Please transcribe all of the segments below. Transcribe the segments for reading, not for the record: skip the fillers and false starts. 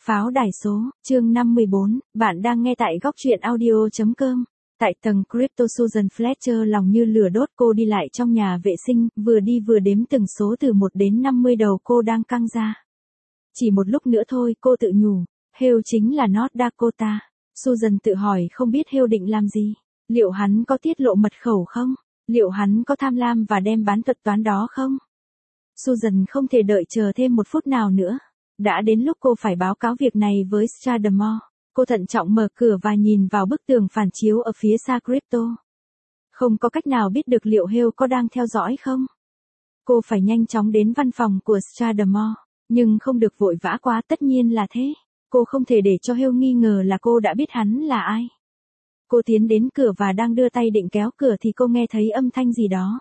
Pháo đài số, chương 514, bạn đang nghe tại góc truyện audio.com. Tại tầng Crypto Susan Fletcher lòng như lửa đốt, cô đi lại trong nhà vệ sinh, vừa đi vừa đếm từng số từ 1 đến 50 đầu cô đang căng ra. Chỉ một lúc nữa thôi, cô tự nhủ, Hale chính là North Dakota. Susan tự hỏi không biết Hale định làm gì. Liệu hắn có tiết lộ mật khẩu không? Liệu hắn có tham lam và đem bán thuật toán đó không? Susan không thể đợi chờ thêm một phút nào nữa. Đã đến lúc cô phải báo cáo việc này với Stradamore. Cô thận trọng mở cửa và nhìn vào bức tường phản chiếu ở phía xa Crypto. Không có cách nào biết được liệu Hale có đang theo dõi không. Cô phải nhanh chóng đến văn phòng của Stradamore, nhưng không được vội vã quá, tất nhiên là thế. Cô không thể để cho Hale nghi ngờ là cô đã biết hắn là ai. Cô tiến đến cửa và đang đưa tay định kéo cửa thì cô nghe thấy âm thanh gì đó.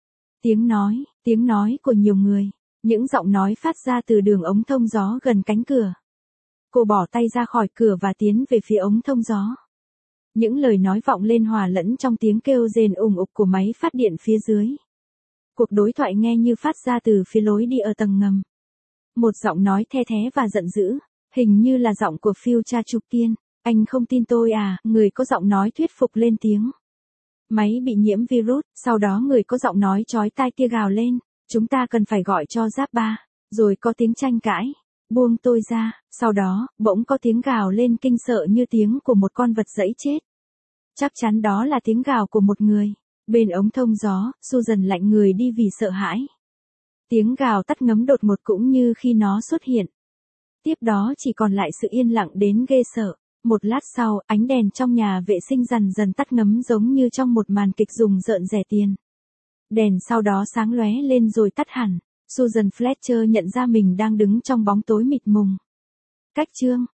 Tiếng nói của nhiều người. Những giọng nói phát ra từ đường ống thông gió gần cánh cửa. Cô bỏ tay ra khỏi cửa và tiến về phía ống thông gió. Những lời nói vọng lên hòa lẫn trong tiếng kêu rền ùng ục của máy phát điện phía dưới. Cuộc đối thoại nghe như phát ra từ phía lối đi ở tầng ngầm. Một giọng nói the thé và giận dữ, hình như là giọng của Phil Chachukian. Anh không tin tôi à? Người có giọng nói thuyết phục lên tiếng. Máy bị nhiễm virus, sau đó người có giọng nói chói tai kia gào lên. Chúng ta cần phải gọi cho Giáp Ba. Rồi có tiếng tranh cãi. Buông tôi ra. Sau đó, bỗng có tiếng gào lên kinh sợ như tiếng của một con vật dẫy chết. Chắc chắn đó là tiếng gào của một người. Bên ống thông gió, Susan lạnh người đi vì sợ hãi. Tiếng gào tắt ngấm đột ngột cũng như khi nó xuất hiện. Tiếp đó chỉ còn lại sự yên lặng đến ghê sợ. Một lát sau, ánh đèn trong nhà vệ sinh dần dần tắt ngấm giống như trong một màn kịch dùng rợn rẻ tiền. Đèn sau đó sáng lóe lên rồi tắt hẳn. Susan Fletcher nhận ra mình đang đứng trong bóng tối mịt mùng. Cách chương,